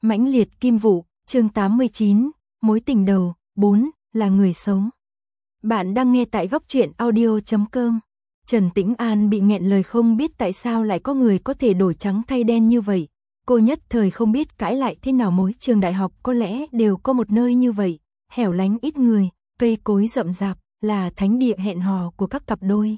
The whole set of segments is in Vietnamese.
Mãnh liệt kim vụ, chương 89, mối tình đầu, 4, là người xấu. Bạn đang nghe tại góc truyện audio.com. Trần Tĩnh An bị nghẹn lời không biết tại sao lại có người có thể đổi trắng thay đen như vậy. Cô nhất thời không biết cãi lại thế nào, mỗi trường đại học có lẽ đều có một nơi như vậy, hẻo lánh ít người, cây cối rậm rạp, là thánh địa hẹn hò của các cặp đôi.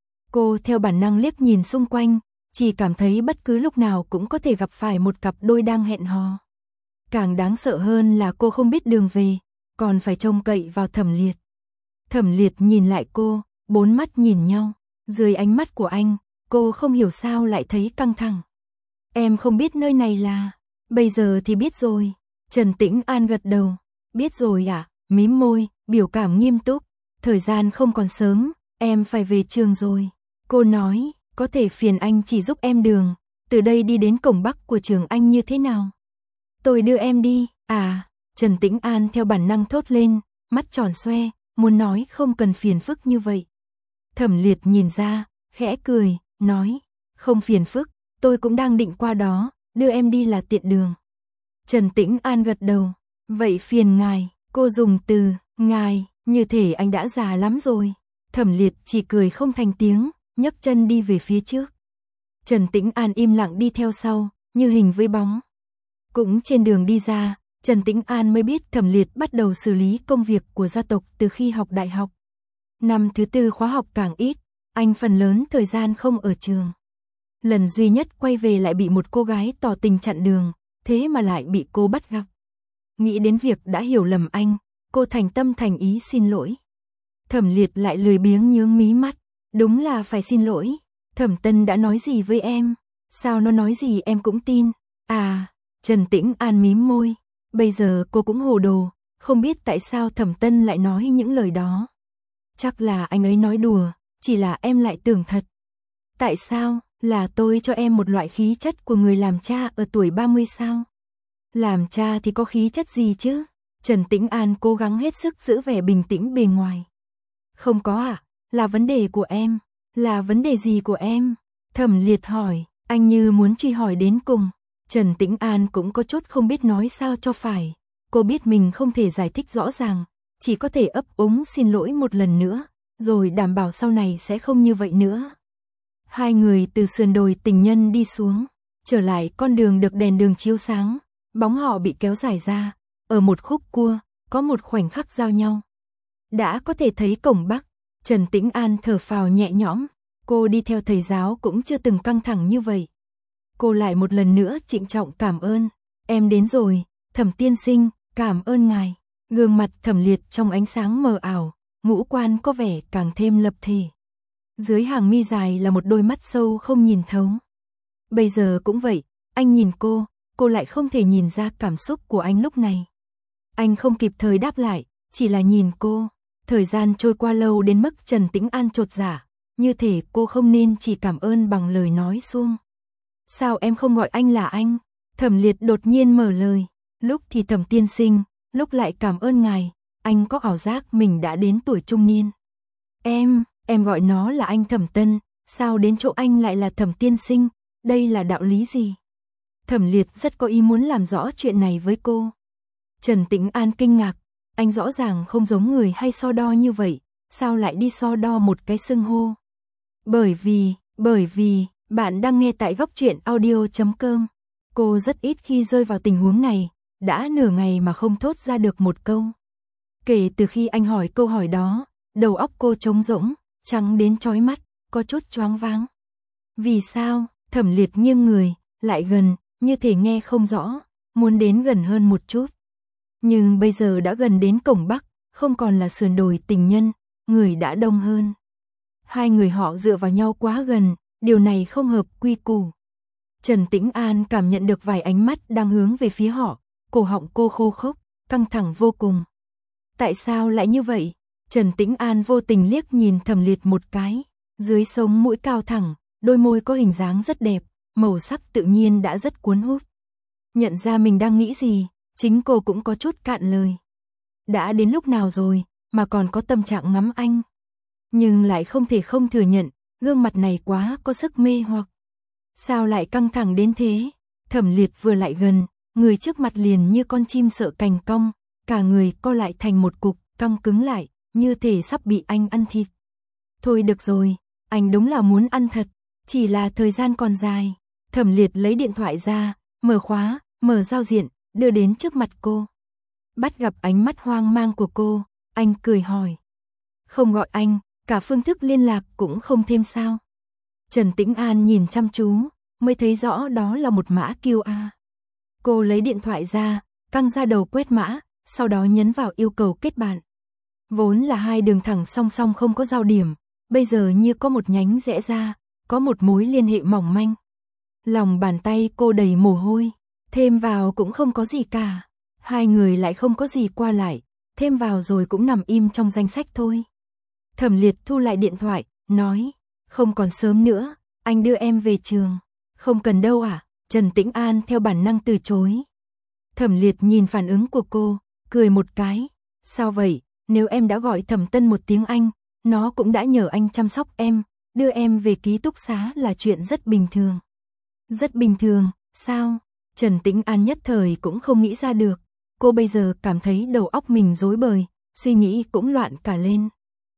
Cô theo bản năng liếc nhìn xung quanh, chỉ cảm thấy bất cứ lúc nào cũng có thể gặp phải một cặp đôi đang hẹn hò. Càng đáng sợ hơn là cô không biết đường về, còn phải trông cậy vào Thẩm Liệt. Thẩm Liệt nhìn lại cô, bốn mắt nhìn nhau, dưới ánh mắt của anh, cô không hiểu sao lại thấy căng thẳng. Em không biết nơi này là, bây giờ thì biết rồi. Trần Tĩnh An gật đầu, biết rồi à, mím môi, biểu cảm nghiêm túc, thời gian không còn sớm, em phải về trường rồi. Cô nói, có thể phiền anh chỉ giúp em đường, từ đây đi đến cổng Bắc của trường anh như thế nào? Tôi đưa em đi, à, Trần Tĩnh An theo bản năng thốt lên, mắt tròn xoe, muốn nói không cần phiền phức như vậy. Thẩm Liệt nhìn ra, khẽ cười, nói, không phiền phức, tôi cũng đang định qua đó, đưa em đi là tiện đường. Trần Tĩnh An gật đầu, vậy phiền ngài, cô dùng từ, ngài, như thể anh đã già lắm rồi. Thẩm Liệt chỉ cười không thành tiếng, nhấc chân đi về phía trước. Trần Tĩnh An im lặng đi theo sau, như hình với bóng. Cũng trên đường đi ra, Trần Tĩnh An mới biết Thẩm Liệt bắt đầu xử lý công việc của gia tộc từ khi học đại học. Năm thứ tư khóa học càng ít, anh phần lớn thời gian không ở trường. Lần duy nhất quay về lại bị một cô gái tỏ tình chặn đường, thế mà lại bị cô bắt gặp. Nghĩ đến việc đã hiểu lầm anh, cô thành tâm thành ý xin lỗi. Thẩm Liệt lại lười biếng nhướng mí mắt, đúng là phải xin lỗi. Thẩm Tân đã nói gì với em? Sao nó nói gì em cũng tin? À, Trần Tĩnh An mím môi, bây giờ cô cũng hồ đồ, không biết tại sao Thẩm Tân lại nói những lời đó. Chắc là anh ấy nói đùa, chỉ là em lại tưởng thật. Tại sao? Là tôi cho em một loại khí chất của người làm cha ở tuổi 30 sao? Làm cha thì có khí chất gì chứ? Trần Tĩnh An cố gắng hết sức giữ vẻ bình tĩnh bề ngoài. Không có ạ, là vấn đề của em. Là vấn đề gì của em? Thẩm Liệt hỏi, anh như muốn truy hỏi đến cùng. Trần Tĩnh An cũng có chút không biết nói sao cho phải. Cô biết mình không thể giải thích rõ ràng, chỉ có thể ấp úng xin lỗi một lần nữa, rồi đảm bảo sau này sẽ không như vậy nữa. Hai người từ sườn đồi tình nhân đi xuống, trở lại con đường được đèn đường chiếu sáng, bóng họ bị kéo dài ra, ở một khúc cua, có một khoảnh khắc giao nhau. Đã có thể thấy cổng Bắc, Trần Tĩnh An thở phào nhẹ nhõm, cô đi theo thầy giáo cũng chưa từng căng thẳng như vậy. Cô lại một lần nữa trịnh trọng cảm ơn, em đến rồi, Thẩm tiên sinh, cảm ơn ngài. Gương mặt Thẩm Liệt trong ánh sáng mờ ảo, ngũ quan có vẻ càng thêm lập thể. Dưới hàng mi dài là một đôi mắt sâu không nhìn thấu. Bây giờ cũng vậy, anh nhìn cô lại không thể nhìn ra cảm xúc của anh lúc này. Anh không kịp thời đáp lại, chỉ là nhìn cô. Thời gian trôi qua lâu đến mức Trần Tĩnh An chột dạ, như thể cô không nên chỉ cảm ơn bằng lời nói suông. Sao em không gọi anh là anh? Thẩm Liệt đột nhiên mở lời, lúc thì Thẩm tiên sinh, lúc lại cảm ơn ngài, anh có ảo giác mình đã đến tuổi trung niên. Em gọi nó là anh Thẩm Tân, sao đến chỗ anh lại là Thẩm tiên sinh, đây là đạo lý gì? Thẩm Liệt rất có ý muốn làm rõ chuyện này với cô. Trần Tĩnh An kinh ngạc, anh rõ ràng không giống người hay so đo như vậy, sao lại đi so đo một cái xưng hô? Bởi vì, bạn đang nghe tại góc truyện audio.com. Cô rất ít khi rơi vào tình huống này, đã nửa ngày mà không thốt ra được một câu. Kể từ khi anh hỏi câu hỏi đó, đầu óc cô trống rỗng, trắng đến chói mắt, có chút choáng váng. Vì sao? Thẩm Liệt nghiêng người, lại gần, như thể nghe không rõ, muốn đến gần hơn một chút. Nhưng bây giờ đã gần đến cổng Bắc, không còn là sườn đồi tình nhân, người đã đông hơn. Hai người họ dựa vào nhau quá gần, điều này không hợp quy củ. Trần Tĩnh An cảm nhận được vài ánh mắt đang hướng về phía họ, cổ họng cô khô khốc, căng thẳng vô cùng. Tại sao lại như vậy? Trần Tĩnh An vô tình liếc nhìn Thẩm Liệt một cái, dưới sống mũi cao thẳng, đôi môi có hình dáng rất đẹp, màu sắc tự nhiên đã rất cuốn hút. Nhận ra mình đang nghĩ gì, chính cô cũng có chút cạn lời. Đã đến lúc nào rồi, mà còn có tâm trạng ngắm anh. Nhưng lại không thể không thừa nhận, gương mặt này quá có sức mê hoặc. Sao lại căng thẳng đến thế? Thẩm Liệt vừa lại gần, người trước mặt liền như con chim sợ cành cong, cả người co lại thành một cục, căng cứng lại, như thể sắp bị anh ăn thịt. Thôi được rồi, anh đúng là muốn ăn thật, chỉ là thời gian còn dài. Thẩm Liệt lấy điện thoại ra, mở khóa, mở giao diện, đưa đến trước mặt cô. Bắt gặp ánh mắt hoang mang của cô, anh cười hỏi. Không gọi anh, cả phương thức liên lạc cũng không thêm sao? Trần Tĩnh An nhìn chăm chú, mới thấy rõ đó là một mã QR. Cô lấy điện thoại ra, căng ra đầu quét mã, sau đó nhấn vào yêu cầu kết bạn. Vốn là hai đường thẳng song song không có giao điểm, bây giờ như có một nhánh rẽ ra, có một mối liên hệ mỏng manh. Lòng bàn tay cô đầy mồ hôi, thêm vào cũng không có gì cả. Hai người lại không có gì qua lại, thêm vào rồi cũng nằm im trong danh sách thôi. Thẩm Liệt thu lại điện thoại, nói, không còn sớm nữa, anh đưa em về trường. Không cần đâu à? Trần Tĩnh An theo bản năng từ chối. Thẩm Liệt nhìn phản ứng của cô, cười một cái. Sao vậy, nếu em đã gọi Thẩm Tân một tiếng anh, nó cũng đã nhờ anh chăm sóc em, đưa em về ký túc xá là chuyện rất bình thường. Rất bình thường, sao? Trần Tĩnh An nhất thời cũng không nghĩ ra được. Cô bây giờ cảm thấy đầu óc mình rối bời, suy nghĩ cũng loạn cả lên.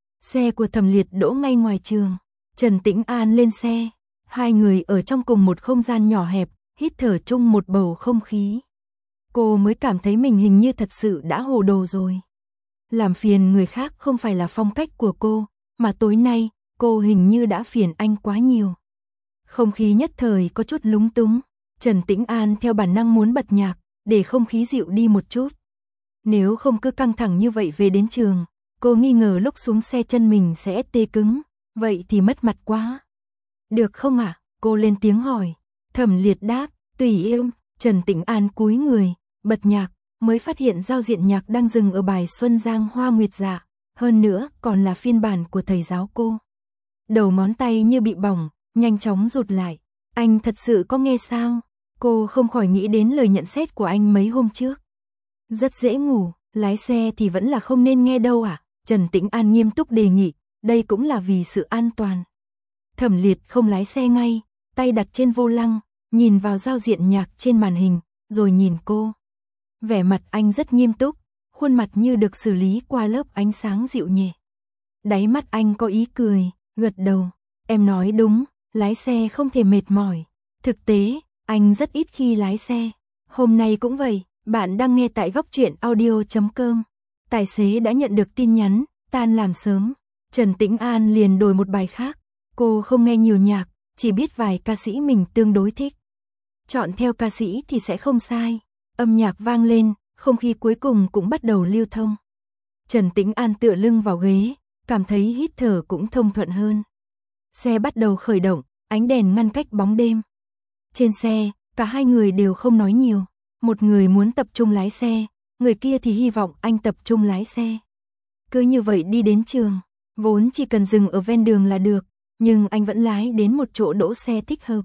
Xe của Thẩm Liệt đỗ ngay ngoài trường. Trần Tĩnh An lên xe. Hai người ở trong cùng một không gian nhỏ hẹp, hít thở chung một bầu không khí. Cô mới cảm thấy mình hình như thật sự đã hồ đồ rồi. Làm phiền người khác không phải là phong cách của cô, mà tối nay, cô hình như đã phiền anh quá nhiều. Không khí nhất thời có chút lúng túng. Trần Tĩnh An theo bản năng muốn bật nhạc, để không khí dịu đi một chút. Nếu không cứ căng thẳng như vậy về đến trường, cô nghi ngờ lúc xuống xe chân mình sẽ tê cứng, vậy thì mất mặt quá. Được không ạ? Cô lên tiếng hỏi. Thẩm Liệt đáp, tùy em. Trần Tĩnh An cúi người, bật nhạc, mới phát hiện giao diện nhạc đang dừng ở bài Xuân Giang Hoa Nguyệt Dạ, hơn nữa còn là phiên bản của thầy giáo cô. Đầu ngón tay như bị bỏng, nhanh chóng rụt lại. Anh thật sự có nghe sao? Cô không khỏi nghĩ đến lời nhận xét của anh mấy hôm trước. Rất dễ ngủ, lái xe thì vẫn là không nên nghe đâu à? Trần Tĩnh An nghiêm túc đề nghị, đây cũng là vì sự an toàn. Thẩm Liệt không lái xe ngay, tay đặt trên vô lăng, nhìn vào giao diện nhạc trên màn hình, rồi nhìn cô. Vẻ mặt anh rất nghiêm túc, khuôn mặt như được xử lý qua lớp ánh sáng dịu nhẹ. Đáy mắt anh có ý cười, gật đầu. Em nói đúng, lái xe không thể mệt mỏi. Thực tế, anh rất ít khi lái xe. Hôm nay cũng vậy, bạn đang nghe tại Góc Truyện Audio.com. Tài xế đã nhận được tin nhắn, tan làm sớm. Trần Tĩnh An liền đổi một bài khác. Cô không nghe nhiều nhạc, chỉ biết vài ca sĩ mình tương đối thích. Chọn theo ca sĩ thì sẽ không sai. Âm nhạc vang lên, không khí cuối cùng cũng bắt đầu lưu thông. Trần Tĩnh An tựa lưng vào ghế, cảm thấy hít thở cũng thông thuận hơn. Xe bắt đầu khởi động, ánh đèn ngăn cách bóng đêm. Trên xe, cả hai người đều không nói nhiều. Một người muốn tập trung lái xe, người kia thì hy vọng anh tập trung lái xe. Cứ như vậy đi đến trường, vốn chỉ cần dừng ở ven đường là được, nhưng anh vẫn lái đến một chỗ đỗ xe thích hợp.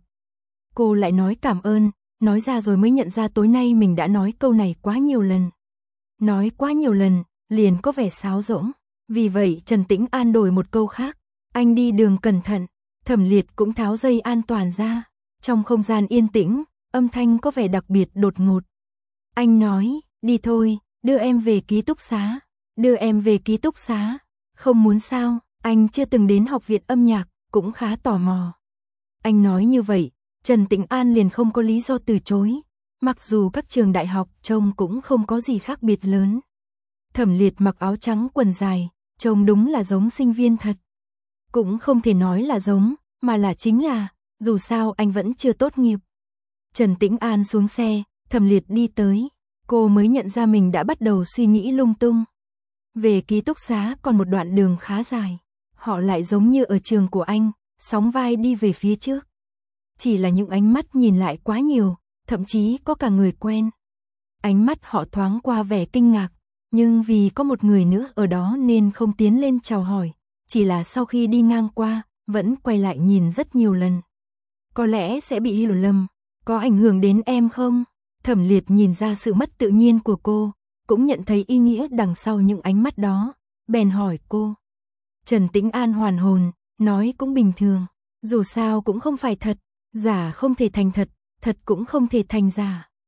Cô lại nói cảm ơn, nói ra rồi mới nhận ra tối nay mình đã nói câu này quá nhiều lần. Nói quá nhiều lần, liền có vẻ sáo rỗng. Vì vậy Trần Tĩnh An đổi một câu khác. Anh đi đường cẩn thận. Thẩm Liệt cũng tháo dây an toàn ra. Trong không gian yên tĩnh, âm thanh có vẻ đặc biệt đột ngột. Anh nói, đi thôi, đưa em về ký túc xá. Đưa em về ký túc xá. Không muốn sao, anh chưa từng đến học viện âm nhạc, cũng khá tò mò. Anh nói như vậy, Trần Tĩnh An liền không có lý do từ chối. Mặc dù các trường đại học trông cũng không có gì khác biệt lớn. Thẩm Liệt mặc áo trắng quần dài, trông đúng là giống sinh viên thật. Cũng không thể nói là giống, mà là chính là, dù sao anh vẫn chưa tốt nghiệp. Trần Tĩnh An xuống xe, Thẩm Liệt đi tới. Cô mới nhận ra mình đã bắt đầu suy nghĩ lung tung. Về ký túc xá còn một đoạn đường khá dài. Họ lại giống như ở trường của anh, sóng vai đi về phía trước. Chỉ là những ánh mắt nhìn lại quá nhiều, thậm chí có cả người quen. Ánh mắt họ thoáng qua vẻ kinh ngạc, nhưng vì có một người nữa ở đó nên không tiến lên chào hỏi. Chỉ là sau khi đi ngang qua, vẫn quay lại nhìn rất nhiều lần. Có lẽ sẽ bị hiểu lầm, có ảnh hưởng đến em không? Thẩm Liệt nhìn ra sự mất tự nhiên của cô, cũng nhận thấy ý nghĩa đằng sau những ánh mắt đó, bèn hỏi cô. Trần Tĩnh An hoàn hồn, nói cũng bình thường, dù sao cũng không phải thật, giả không thể thành thật, thật cũng không thể thành giả.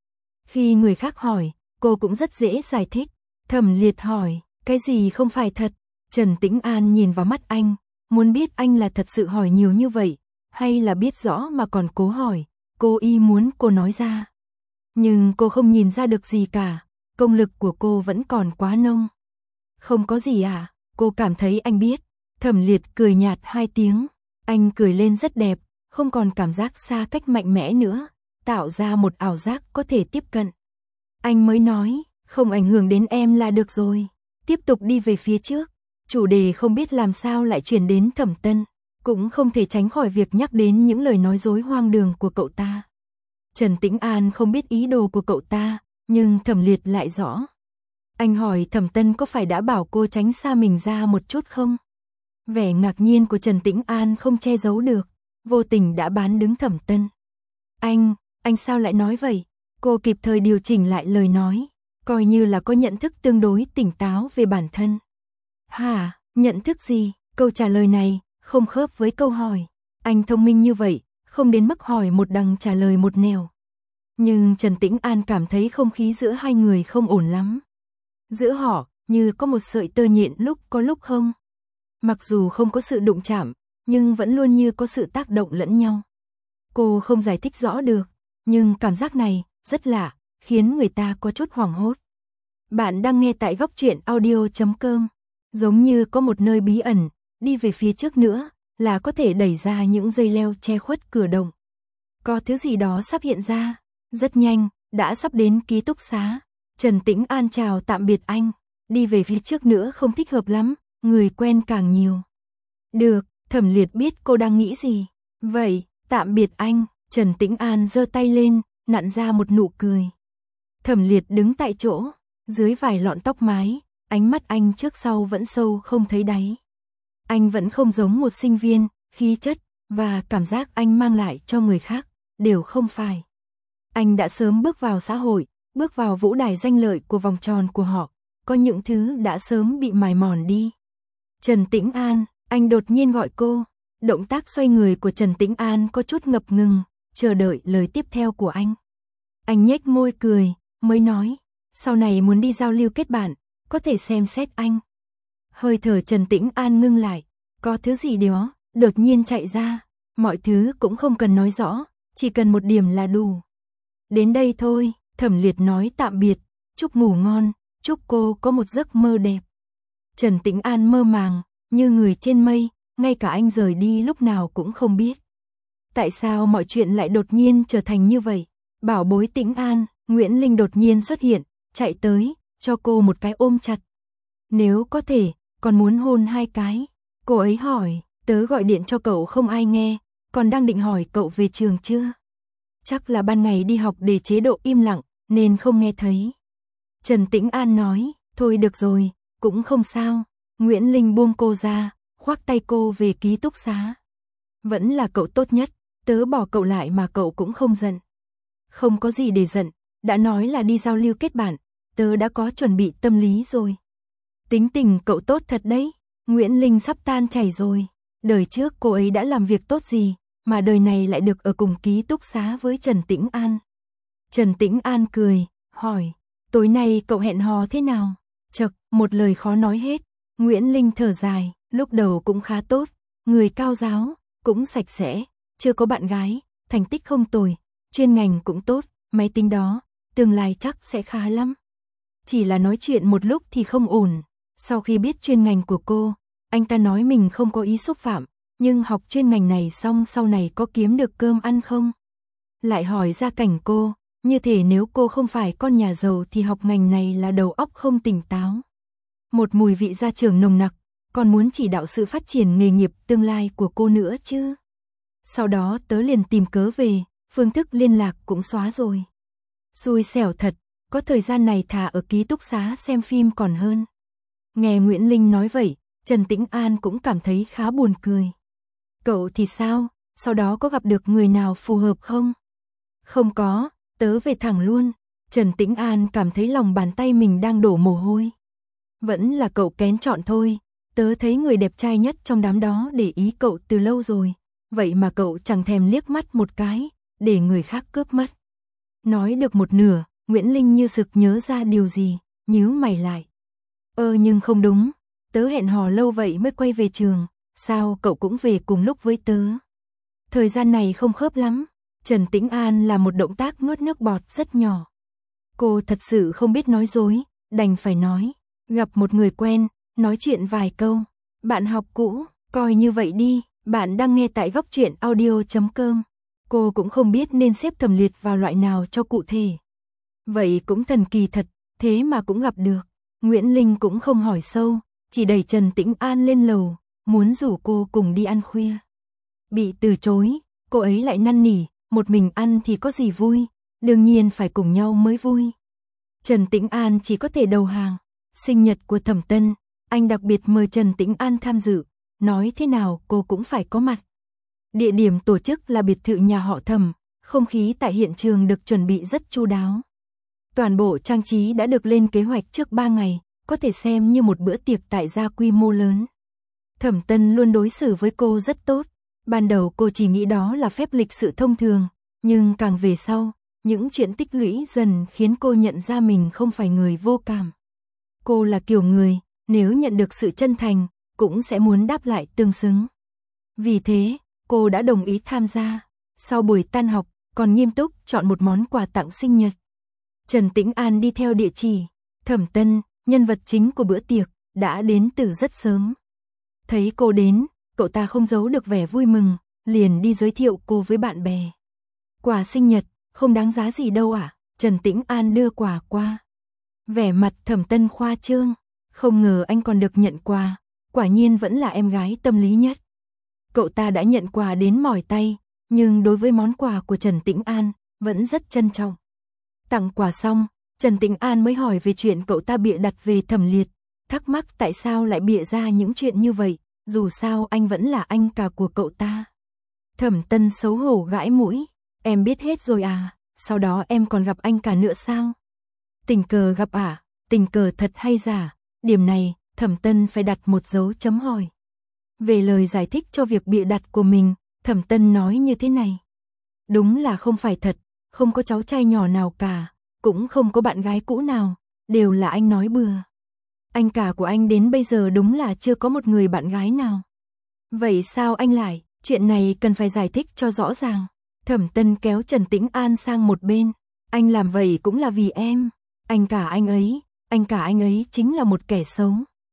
Khi người khác hỏi, cô cũng rất dễ giải thích. Thẩm Liệt hỏi, cái gì không phải thật? Trần Tĩnh An nhìn vào mắt anh, muốn biết anh là thật sự hỏi nhiều như vậy, hay là biết rõ mà còn cố hỏi, cô y muốn cô nói ra. Nhưng cô không nhìn ra được gì cả, công lực của cô vẫn còn quá nông. Không có gì à, cô cảm thấy anh biết. Thẩm Liệt cười nhạt 2 tiếng, anh cười lên rất đẹp, không còn cảm giác xa cách mạnh mẽ nữa, tạo ra một ảo giác có thể tiếp cận. Anh mới nói, không ảnh hưởng đến em là được rồi. Tiếp tục đi về phía trước, chủ đề không biết làm sao lại chuyển đến Thẩm Tân, cũng không thể tránh khỏi việc nhắc đến những lời nói dối hoang đường của cậu ta. Trần Tĩnh An không biết ý đồ của cậu ta, nhưng Thẩm Liệt lại rõ. Anh hỏi Thẩm Tân có phải đã bảo cô tránh xa mình ra một chút không? Vẻ ngạc nhiên của Trần Tĩnh An không che giấu được, vô tình đã bán đứng Thẩm Tân. Anh sao lại nói vậy? Cô kịp thời điều chỉnh lại lời nói, coi như là có nhận thức tương đối tỉnh táo về bản thân. Hả, nhận thức gì? Câu trả lời này không khớp với câu hỏi. Anh thông minh như vậy, không đến mức hỏi một đằng trả lời một nẻo. Nhưng Trần Tĩnh An cảm thấy không khí giữa hai người không ổn lắm. Giữa họ, như có một sợi tơ nhện lúc có lúc không. Mặc dù không có sự đụng chạm, nhưng vẫn luôn như có sự tác động lẫn nhau. Cô không giải thích rõ được, nhưng cảm giác này rất lạ, khiến người ta có chút hoảng hốt. Bạn đang nghe tại góc truyện audio.com. Giống như có một nơi bí ẩn, đi về phía trước nữa, là có thể đẩy ra những dây leo che khuất cửa động. Có thứ gì đó sắp hiện ra, rất nhanh, đã sắp đến ký túc xá. Trần Tĩnh An chào tạm biệt anh, đi về phía trước nữa không thích hợp lắm, người quen càng nhiều. Được, Thẩm Liệt biết cô đang nghĩ gì. Vậy, tạm biệt anh, Trần Tĩnh An giơ tay lên, nặn ra một nụ cười. Thẩm Liệt đứng tại chỗ, dưới vài lọn tóc mái, ánh mắt anh trước sau vẫn sâu không thấy đáy. Anh vẫn không giống một sinh viên, khí chất và cảm giác anh mang lại cho người khác đều không phải. Anh đã sớm bước vào xã hội, bước vào vũ đài danh lợi của vòng tròn của họ, có những thứ đã sớm bị mài mòn đi. Trần Tĩnh An, anh đột nhiên gọi cô. Động tác xoay người của Trần Tĩnh An có chút ngập ngừng, chờ đợi lời tiếp theo của anh. Anh nhếch môi cười, mới nói, sau này muốn đi giao lưu kết bạn, có thể xem xét anh. Hơi thở Trần Tĩnh An ngưng lại, có thứ gì đó đột nhiên chạy ra, mọi thứ cũng không cần nói rõ, chỉ cần một điểm là đủ. Đến đây thôi, Thẩm Liệt nói tạm biệt, chúc ngủ ngon, chúc cô có một giấc mơ đẹp. Trần Tĩnh An mơ màng, như người trên mây, ngay cả anh rời đi lúc nào cũng không biết. Tại sao mọi chuyện lại đột nhiên trở thành như vậy? Bảo bối Tĩnh An, Nguyễn Linh đột nhiên xuất hiện, chạy tới, cho cô một cái ôm chặt. Nếu có thể, còn muốn hôn 2 cái. Cô ấy hỏi, tớ gọi điện cho cậu không ai nghe, còn đang định hỏi cậu về trường chưa? Chắc là ban ngày đi học để chế độ im lặng, nên không nghe thấy. Trần Tĩnh An nói, thôi được rồi, cũng không sao. Nguyễn Linh buông cô ra, khoác tay cô về ký túc xá. Vẫn là cậu tốt nhất, tớ bỏ cậu lại mà cậu cũng không giận. Không có gì để giận, đã nói là đi giao lưu kết bạn, tớ đã có chuẩn bị tâm lý rồi. Tính tình cậu tốt thật đấy, Nguyễn Linh sắp tan chảy rồi. Đời trước cô ấy đã làm việc tốt gì, mà đời này lại được ở cùng ký túc xá với Trần Tĩnh An. Trần Tĩnh An cười, hỏi, tối nay cậu hẹn hò thế nào? Chậc, một lời khó nói hết. Nguyễn Linh thở dài, lúc đầu cũng khá tốt, người cao giáo, cũng sạch sẽ, chưa có bạn gái, thành tích không tồi, chuyên ngành cũng tốt, máy tính đó, tương lai chắc sẽ khá lắm. Chỉ là nói chuyện một lúc thì không ổn. Sau khi biết chuyên ngành của cô, anh ta nói mình không có ý xúc phạm, nhưng học chuyên ngành này xong sau này có kiếm được cơm ăn không? Lại hỏi gia cảnh cô, như thể nếu cô không phải con nhà giàu thì học ngành này là đầu óc không tỉnh táo. Một mùi vị gia trưởng nồng nặc, còn muốn chỉ đạo sự phát triển nghề nghiệp tương lai của cô nữa chứ. Sau đó tớ liền tìm cớ về, phương thức liên lạc cũng xóa rồi. Xui xẻo thật, có thời gian này thà ở ký túc xá xem phim còn hơn. Nghe Nguyễn Linh nói vậy, Trần Tĩnh An cũng cảm thấy khá buồn cười. Cậu thì sao, sau đó có gặp được người nào phù hợp không? Không có, tớ về thẳng luôn. Trần Tĩnh An cảm thấy lòng bàn tay mình đang đổ mồ hôi. Vẫn là cậu kén chọn thôi, tớ thấy người đẹp trai nhất trong đám đó để ý cậu từ lâu rồi, vậy mà cậu chẳng thèm liếc mắt một cái, để người khác cướp mất. Nói được một nửa, Nguyễn Linh như sực nhớ ra điều gì, nhíu mày lại. Nhưng không đúng, tớ hẹn hò lâu vậy mới quay về trường, sao cậu cũng về cùng lúc với tớ? Thời gian này không khớp lắm. Trần Tĩnh An là một động tác nuốt nước bọt rất nhỏ. Cô thật sự không biết nói dối, đành phải nói. Gặp một người quen, nói chuyện vài câu. Bạn học cũ, coi như vậy đi. Bạn đang nghe tại góc truyện audio.com. Cô cũng không biết nên xếp Thẩm Liệt vào loại nào cho cụ thể. Vậy cũng thần kỳ thật, thế mà cũng gặp được. Nguyễn Linh cũng không hỏi sâu, chỉ đẩy Trần Tĩnh An lên lầu, muốn rủ cô cùng đi ăn khuya. Bị từ chối, cô ấy lại năn nỉ, một mình ăn thì có gì vui, đương nhiên phải cùng nhau mới vui. Trần Tĩnh An chỉ có thể đầu hàng. Sinh nhật của Thẩm Tân, anh đặc biệt mời Trần Tĩnh An tham dự, nói thế nào cô cũng phải có mặt. Địa điểm tổ chức là biệt thự nhà họ Thẩm, không khí tại hiện trường được chuẩn bị rất chu đáo. Toàn bộ trang trí đã được lên kế hoạch trước 3 ngày, có thể xem như một bữa tiệc tại gia quy mô lớn. Thẩm Tân luôn đối xử với cô rất tốt. Ban đầu cô chỉ nghĩ đó là phép lịch sự thông thường, nhưng càng về sau, những chuyện tích lũy dần khiến cô nhận ra mình không phải người vô cảm. Cô là kiểu người, nếu nhận được sự chân thành, cũng sẽ muốn đáp lại tương xứng. Vì thế, cô đã đồng ý tham gia. Sau buổi tan học, còn nghiêm túc chọn một món quà tặng sinh nhật. Trần Tĩnh An đi theo địa chỉ. Thẩm Tân, nhân vật chính của bữa tiệc, đã đến từ rất sớm. Thấy cô đến, cậu ta không giấu được vẻ vui mừng, liền đi giới thiệu cô với bạn bè. Quà sinh nhật, không đáng giá gì đâu ạ. Trần Tĩnh An đưa quà qua. Vẻ mặt Thẩm Tân khoa trương, không ngờ anh còn được nhận quà, quả nhiên vẫn là em gái tâm lý nhất. Cậu ta đã nhận quà đến mỏi tay, nhưng đối với món quà của Trần Tĩnh An, vẫn rất trân trọng. Tặng quà xong, Trần Tĩnh An mới hỏi về chuyện cậu ta bịa đặt về Thẩm Liệt, thắc mắc tại sao lại bịa ra những chuyện như vậy, dù sao anh vẫn là anh cả của cậu ta. Thẩm Tân xấu hổ gãi mũi, em biết hết rồi à, sau đó em còn gặp anh cả nữa sao? Tình cờ gặp à, tình cờ thật hay giả, điểm này, Thẩm Tân phải đặt một dấu chấm hỏi. Về lời giải thích cho việc bịa đặt của mình, Thẩm Tân nói như thế này. Đúng là không phải thật, không có cháu trai nhỏ nào cả, cũng không có bạn gái cũ nào, đều là anh nói bừa. Anh cả của anh đến bây giờ đúng là chưa có một người bạn gái nào. Vậy sao anh lại, chuyện này cần phải giải thích cho rõ ràng. Thẩm Tân kéo Trần Tĩnh An sang một bên. Anh làm vậy cũng là vì em. Anh cả anh ấy chính là một kẻ xấu.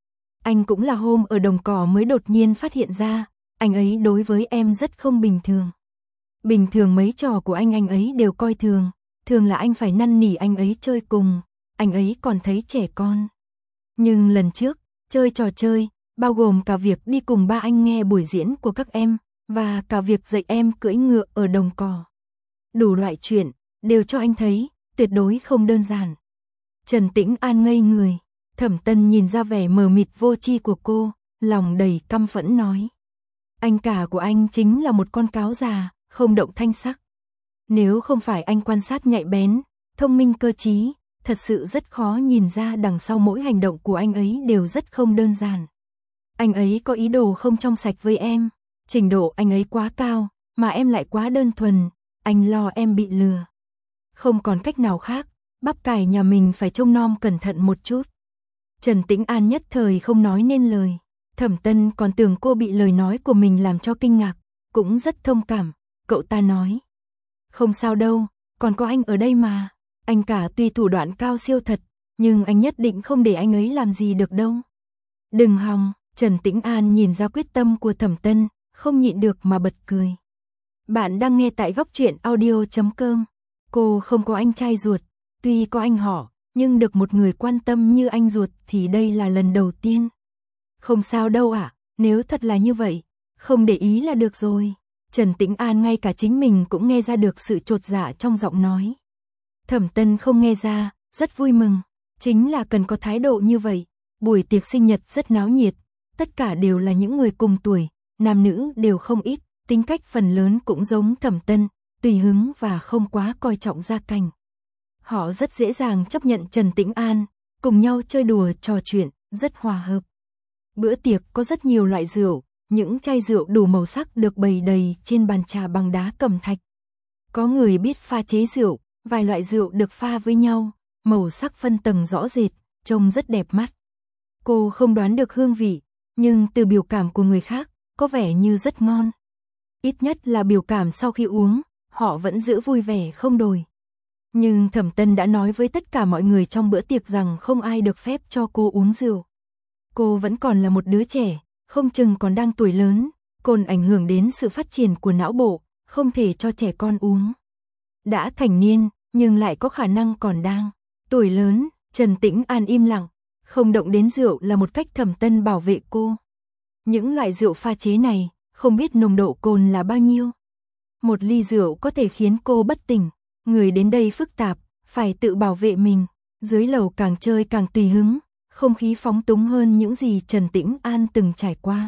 Anh cũng là hôm ở đồng cỏ mới đột nhiên phát hiện ra, anh ấy đối với em rất không bình thường. Bình thường mấy trò của anh ấy đều coi thường, thường là anh phải năn nỉ anh ấy chơi cùng, anh ấy còn thấy trẻ con. Nhưng lần trước, chơi trò chơi, bao gồm cả việc đi cùng ba anh nghe buổi diễn của các em, và cả việc dạy em cưỡi ngựa ở đồng cỏ. Đủ loại chuyện, đều cho anh thấy, tuyệt đối không đơn giản. Trần Tĩnh An ngây người, Thẩm Tân nhìn ra vẻ mờ mịt vô tri của cô, lòng đầy căm phẫn nói. Anh cả của anh chính là một con cáo già, không động thanh sắc. Nếu không phải anh quan sát nhạy bén, thông minh cơ trí, thật sự rất khó nhìn ra đằng sau mỗi hành động của anh ấy đều rất không đơn giản. Anh ấy có ý đồ không trong sạch với em, trình độ anh ấy quá cao, mà em lại quá đơn thuần, anh lo em bị lừa. Không còn cách nào khác, bắp cải nhà mình phải trông nom cẩn thận một chút. Trần Tĩnh An nhất thời không nói nên lời. Thẩm Tân còn tưởng cô bị lời nói của mình làm cho kinh ngạc, cũng rất thông cảm. Cậu ta nói, không sao đâu, còn có anh ở đây mà. Anh cả tuy thủ đoạn cao siêu thật, nhưng anh nhất định không để anh ấy làm gì được đâu. Đừng hòng. Trần Tĩnh An nhìn ra quyết tâm của Thẩm Tân, không nhịn được mà bật cười. Bạn đang nghe tại góc truyện audio.com. Cô không có anh trai ruột, tuy có anh họ, nhưng được một người quan tâm như anh ruột thì đây là lần đầu tiên. Không sao đâu ạ, nếu thật là như vậy, không để ý là được rồi. Trần Tĩnh An ngay cả chính mình cũng nghe ra được sự chột dạ trong giọng nói. Thẩm Tân không nghe ra, rất vui mừng, chính là cần có thái độ như vậy. Buổi tiệc sinh nhật rất náo nhiệt, tất cả đều là những người cùng tuổi, nam nữ đều không ít, tính cách phần lớn cũng giống Thẩm Tân, tùy hứng và không quá coi trọng gia cảnh. Họ rất dễ dàng chấp nhận Trần Tĩnh An, cùng nhau chơi đùa trò chuyện, rất hòa hợp. Bữa tiệc có rất nhiều loại rượu, những chai rượu đủ màu sắc được bày đầy trên bàn trà bằng đá cẩm thạch. Có người biết pha chế rượu, vài loại rượu được pha với nhau, màu sắc phân tầng rõ rệt, trông rất đẹp mắt. Cô không đoán được hương vị, nhưng từ biểu cảm của người khác, có vẻ như rất ngon. Ít nhất là biểu cảm sau khi uống, họ vẫn giữ vui vẻ không đổi. Nhưng Thẩm Tân đã nói với tất cả mọi người trong bữa tiệc rằng không ai được phép cho cô uống rượu. Cô vẫn còn là một đứa trẻ, không chừng còn đang tuổi lớn, còn ảnh hưởng đến sự phát triển của não bộ, không thể cho trẻ con uống. Đã thành niên, nhưng lại có khả năng còn đang tuổi lớn, Trần Tĩnh An im lặng, không động đến rượu là một cách Thẩm Tân bảo vệ cô. Những loại rượu pha chế này, không biết nồng độ cồn là bao nhiêu. Một ly rượu có thể khiến cô bất tỉnh, người đến đây phức tạp, phải tự bảo vệ mình. Dưới lầu càng chơi càng tùy hứng, không khí phóng túng hơn những gì Trần Tĩnh An từng trải qua.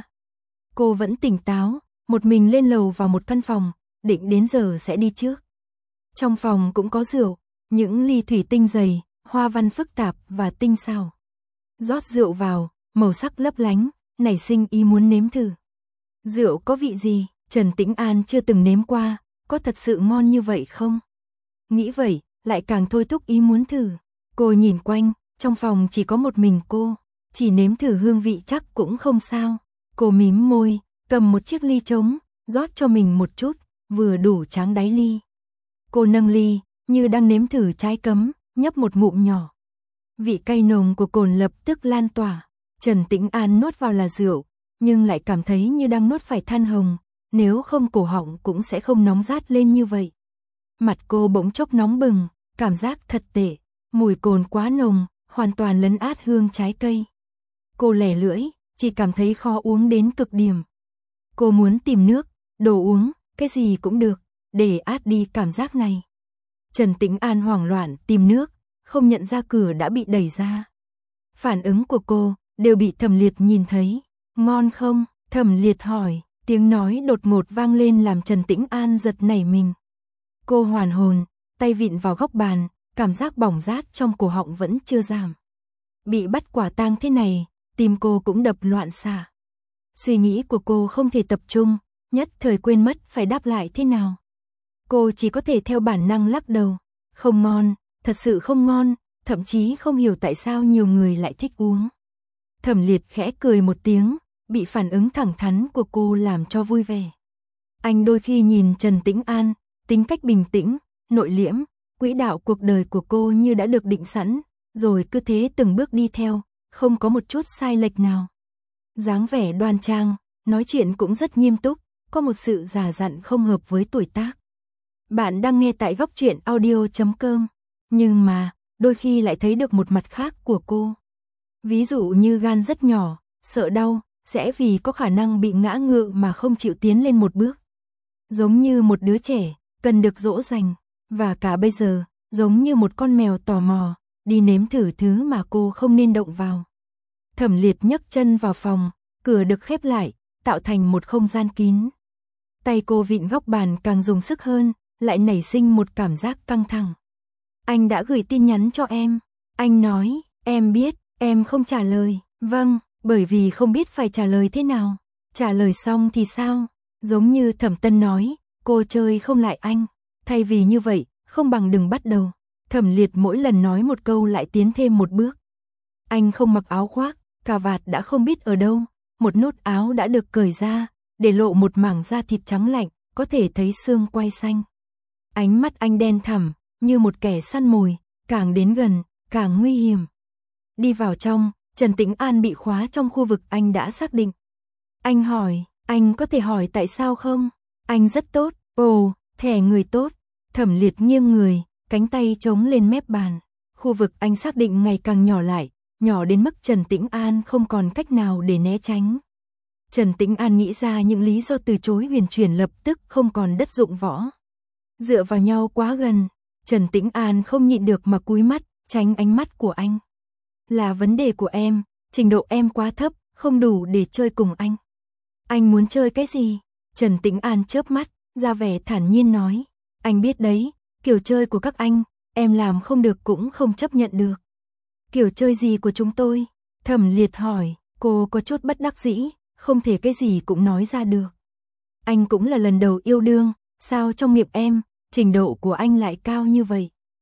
Cô vẫn tỉnh táo, một mình lên lầu vào một căn phòng, định đến giờ sẽ đi trước. Trong phòng cũng có rượu, những ly thủy tinh dày, hoa văn phức tạp và tinh xảo. Rót rượu vào, màu sắc lấp lánh, nảy sinh ý muốn nếm thử. Rượu có vị gì, Trần Tĩnh An chưa từng nếm qua, có thật sự ngon như vậy không? Nghĩ vậy, lại càng thôi thúc ý muốn thử. Cô nhìn quanh, trong phòng chỉ có một mình cô, chỉ nếm thử hương vị chắc cũng không sao. Cô mím môi, cầm một chiếc ly trống, rót cho mình một chút, vừa đủ tráng đáy ly. Cô nâng ly, như đang nếm thử trái cấm, nhấp một ngụm nhỏ. Vị cay nồng của cồn lập tức lan tỏa. Trần Tĩnh An nuốt vào là rượu, nhưng lại cảm thấy như đang nuốt phải than hồng, nếu không cổ họng cũng sẽ không nóng rát lên như vậy. Mặt cô bỗng chốc nóng bừng, cảm giác thật tệ, mùi cồn quá nồng, hoàn toàn lấn át hương trái cây. Cô lẻ lưỡi, chỉ cảm thấy khó uống đến cực điểm. Cô muốn tìm nước, đồ uống, cái gì cũng được, để át đi cảm giác này. Trần Tĩnh An hoảng loạn tìm nước, không nhận ra cửa đã bị đẩy ra. Phản ứng của cô đều bị Thẩm Liệt nhìn thấy. Ngon không? Thẩm Liệt hỏi, tiếng nói đột ngột vang lên làm Trần Tĩnh An giật nảy mình. Cô hoàn hồn, tay vịn vào góc bàn, cảm giác bỏng rát trong cổ họng vẫn chưa giảm. Bị bắt quả tang thế này, tim cô cũng đập loạn xạ. Suy nghĩ của cô không thể tập trung, nhất thời quên mất phải đáp lại thế nào. Cô chỉ có thể theo bản năng lắc đầu. Không ngon, thật sự không ngon, thậm chí không hiểu tại sao nhiều người lại thích uống. Thẩm Liệt khẽ cười một tiếng, bị phản ứng thẳng thắn của cô làm cho vui vẻ. Anh đôi khi nhìn Trần Tĩnh An, tính cách bình tĩnh, nội liễm, quỹ đạo cuộc đời của cô như đã được định sẵn, rồi cứ thế từng bước đi theo, không có một chút sai lệch nào. Dáng vẻ đoan trang, nói chuyện cũng rất nghiêm túc, có một sự già dặn không hợp với tuổi tác. Bạn đang nghe tại góc truyện audio.com, nhưng mà, đôi khi lại thấy được một mặt khác của cô. Ví dụ như gan rất nhỏ, sợ đau, sẽ vì có khả năng bị ngã ngựa mà không chịu tiến lên một bước. Giống như một đứa trẻ, cần được dỗ dành, và cả bây giờ, giống như một con mèo tò mò, đi nếm thử thứ mà cô không nên động vào. Thẩm Liệt nhấc chân vào phòng, cửa được khép lại, tạo thành một không gian kín. Tay cô vịn góc bàn càng dùng sức hơn, lại nảy sinh một cảm giác căng thẳng. Anh đã gửi tin nhắn cho em. Anh nói, em biết, em không trả lời. Vâng, bởi vì không biết phải trả lời thế nào. Trả lời xong thì sao? Giống như Thẩm Tân nói, cô chơi không lại anh. Thay vì như vậy, không bằng đừng bắt đầu. Thẩm Liệt mỗi lần nói một câu lại tiến thêm một bước. Anh không mặc áo khoác, cà vạt đã không biết ở đâu. Một nút áo đã được cởi ra, để lộ một mảng da thịt trắng lạnh, có thể thấy xương quai xanh. Ánh mắt anh đen thẳm, như một kẻ săn mồi, càng đến gần, càng nguy hiểm. Đi vào trong, Trần Tĩnh An bị khóa trong khu vực anh đã xác định. Anh hỏi, anh có thể hỏi tại sao không? Anh rất tốt, ồ, thẻ người tốt. Thẩm Liệt nghiêng người, cánh tay chống lên mép bàn. Khu vực anh xác định ngày càng nhỏ lại, nhỏ đến mức Trần Tĩnh An không còn cách nào để né tránh. Trần Tĩnh An nghĩ ra những lý do từ chối huyền chuyển lập tức không còn đất dụng võ. Dựa vào nhau quá gần, Trần Tĩnh An không nhịn được mà cúi mắt, tránh ánh mắt của anh. Là vấn đề của em, trình độ em quá thấp, không đủ để chơi cùng anh. Anh muốn chơi cái gì? Trần Tĩnh An chớp mắt, ra vẻ thản nhiên nói. Anh biết đấy, kiểu chơi của các anh, em làm không được cũng không chấp nhận được. Kiểu chơi gì của chúng tôi? Thẩm Liệt hỏi, cô có chút bất đắc dĩ, không thể cái gì cũng nói ra được. Anh cũng là lần đầu yêu đương, sao trong miệng em, trình độ của anh lại cao như vậy?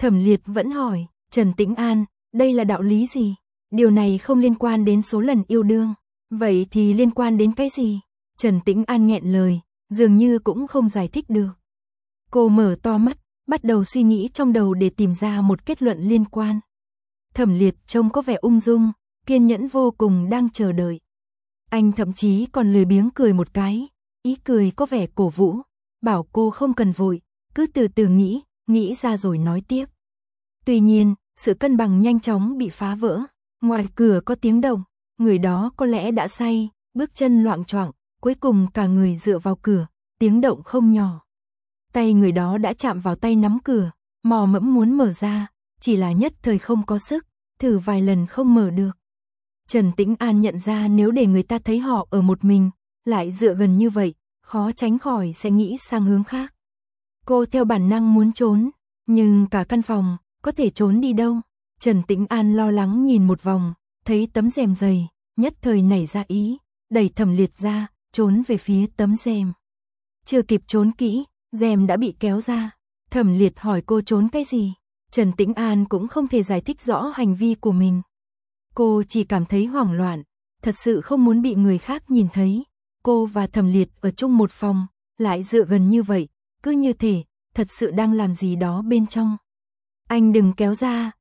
Thẩm Liệt vẫn hỏi, Trần Tĩnh An, đây là đạo lý gì? Điều này không liên quan đến số lần yêu đương. Vậy thì liên quan đến cái gì? Trần Tĩnh An nghẹn lời, dường như cũng không giải thích được. Cô mở to mắt, bắt đầu suy nghĩ trong đầu để tìm ra một kết luận liên quan. Thẩm Liệt trông có vẻ ung dung, kiên nhẫn vô cùng đang chờ đợi. Anh thậm chí còn lười biếng cười một cái, ý cười có vẻ cổ vũ, bảo cô không cần vội, cứ từ từ nghĩ ra rồi nói tiếp. Tuy nhiên, sự cân bằng nhanh chóng bị phá vỡ. Ngoài cửa có tiếng động, người đó có lẽ đã say, bước chân loạng choạng, cuối cùng cả người dựa vào cửa, tiếng động không nhỏ. Tay người đó đã chạm vào tay nắm cửa, mò mẫm muốn mở ra, chỉ là nhất thời không có sức, thử vài lần không mở được. Trần Tĩnh An nhận ra nếu để người ta thấy họ ở một mình, lại dựa gần như vậy, khó tránh khỏi sẽ nghĩ sang hướng khác. Cô theo bản năng muốn trốn, nhưng cả căn phòng, có thể trốn đi đâu? Trần Tĩnh An lo lắng nhìn một vòng, thấy tấm rèm dày, nhất thời nảy ra ý, đẩy Thẩm Liệt ra, trốn về phía tấm rèm. Chưa kịp trốn kỹ, rèm đã bị kéo ra. Thẩm Liệt hỏi cô trốn cái gì? Trần Tĩnh An cũng không thể giải thích rõ hành vi của mình. Cô chỉ cảm thấy hoảng loạn, thật sự không muốn bị người khác nhìn thấy. Cô và Thẩm Liệt ở chung một phòng, lại dựa gần như vậy, cứ như thể, thật sự đang làm gì đó bên trong. Anh đừng kéo ra,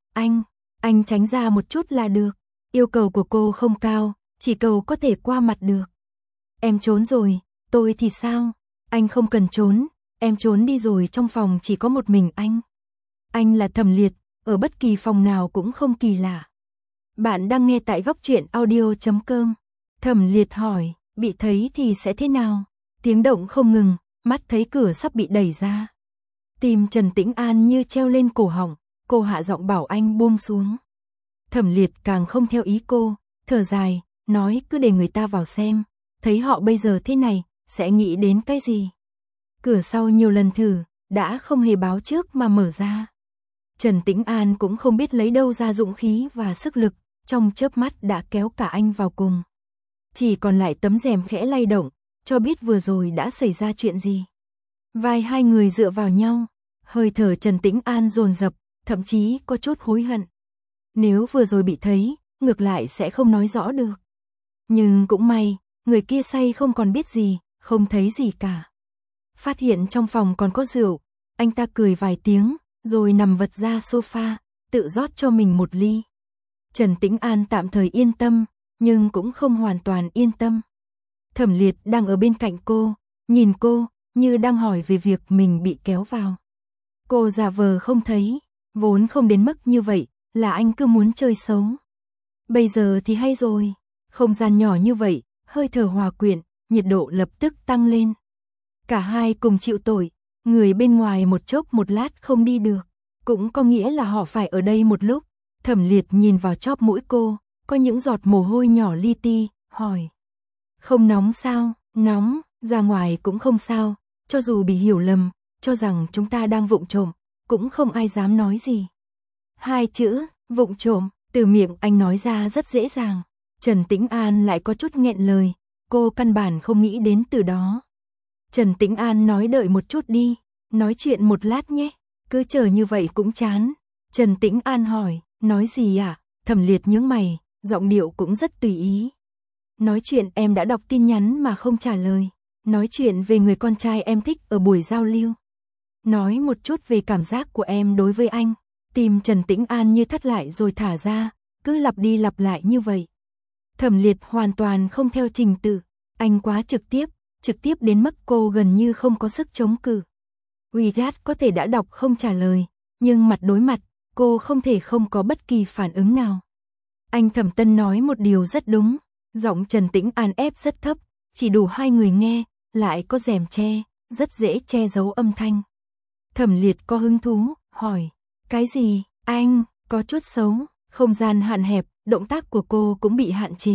anh tránh ra một chút là được. Yêu cầu của cô không cao, chỉ cầu có thể qua mặt được. Em trốn rồi, tôi thì sao? Anh không cần trốn, em trốn đi rồi, trong phòng chỉ có một mình anh. Anh là Thẩm Liệt, ở bất kỳ phòng nào cũng không kỳ lạ. Bạn đang nghe tại góc truyện audio.com. Thẩm Liệt hỏi, bị thấy thì sẽ thế nào? Tiếng động không ngừng, mắt thấy cửa sắp bị đẩy ra. Tim Trần Tĩnh An như treo lên cổ họng, cô hạ giọng bảo anh buông xuống. Thẩm Liệt càng không theo ý cô, thở dài, nói cứ để người ta vào xem, thấy họ bây giờ thế này, sẽ nghĩ đến cái gì. Cửa sau nhiều lần thử, đã không hề báo trước mà mở ra. Trần Tĩnh An cũng không biết lấy đâu ra dũng khí và sức lực, trong chớp mắt đã kéo cả anh vào cùng. Chỉ còn lại tấm rèm khẽ lay động, cho biết vừa rồi đã xảy ra chuyện gì. Vai hai người dựa vào nhau, hơi thở Trần Tĩnh An dồn dập, thậm chí có chút hối hận. Nếu vừa rồi bị thấy, ngược lại sẽ không nói rõ được. Nhưng cũng may, người kia say không còn biết gì, không thấy gì cả. Phát hiện trong phòng còn có rượu, anh ta cười vài tiếng, rồi nằm vật ra sofa, tự rót cho mình một ly. Trần Tĩnh An tạm thời yên tâm, nhưng cũng không hoàn toàn yên tâm. Thẩm Liệt đang ở bên cạnh cô, nhìn cô, như đang hỏi về việc mình bị kéo vào. Cô giả vờ không thấy, vốn không đến mức như vậy, là anh cứ muốn chơi xấu. Bây giờ thì hay rồi, không gian nhỏ như vậy, hơi thở hòa quyện, nhiệt độ lập tức tăng lên. Cả hai cùng chịu tội, người bên ngoài một chốc một lát không đi được, cũng có nghĩa là họ phải ở đây một lúc. Thẩm Liệt nhìn vào chóp mũi cô, có những giọt mồ hôi nhỏ li ti, hỏi. Không nóng sao? Nóng, ra ngoài cũng không sao, cho dù bị hiểu lầm, cho rằng chúng ta đang vụng trộm, cũng không ai dám nói gì. Hai chữ, vụng trộm, từ miệng anh nói ra rất dễ dàng. Trần Tĩnh An lại có chút nghẹn lời, cô căn bản không nghĩ đến từ đó. Trần Tĩnh An nói đợi một chút đi, nói chuyện một lát nhé, cứ chờ như vậy cũng chán. Trần Tĩnh An hỏi, nói gì à? Thẩm Liệt nhướng mày, giọng điệu cũng rất tùy ý. Nói chuyện em đã đọc tin nhắn mà không trả lời. Nói chuyện về người con trai em thích ở buổi giao lưu. Nói một chút về cảm giác của em đối với anh. Tim Trần Tĩnh An như thắt lại rồi thả ra, cứ lặp đi lặp lại như vậy. Thẩm Liệt hoàn toàn không theo trình tự, anh quá trực tiếp đến mức cô gần như không có sức chống cự. WeChat có thể đã đọc không trả lời, nhưng mặt đối mặt, cô không thể không có bất kỳ phản ứng nào. Anh Thẩm Tân nói một điều rất đúng, giọng Trần Tĩnh An ép rất thấp, chỉ đủ hai người nghe, lại có rèm che, rất dễ che giấu âm thanh. Thẩm Liệt có hứng thú, hỏi, cái gì? Anh, có chút xấu, không gian hạn hẹp, động tác của cô cũng bị hạn chế.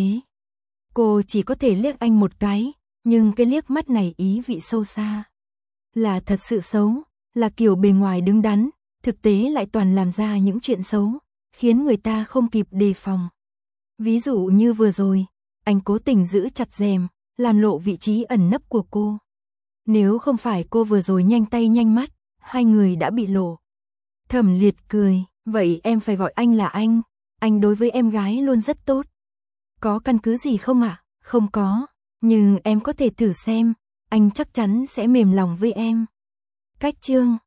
Cô chỉ có thể liếc anh một cái, nhưng cái liếc mắt này ý vị sâu xa. Là thật sự xấu, là kiểu bề ngoài đứng đắn, thực tế lại toàn làm ra những chuyện xấu, khiến người ta không kịp đề phòng. Ví dụ như vừa rồi, anh cố tình giữ chặt rèm, làm lộ vị trí ẩn nấp của cô. Nếu không phải cô vừa rồi nhanh tay nhanh mắt, hai người đã bị lộ. Thẩm Liệt cười, vậy em phải gọi anh là anh đối với em gái luôn rất tốt. Có căn cứ gì không ạ? Không có, nhưng em có thể thử xem, anh chắc chắn sẽ mềm lòng với em. Cách chương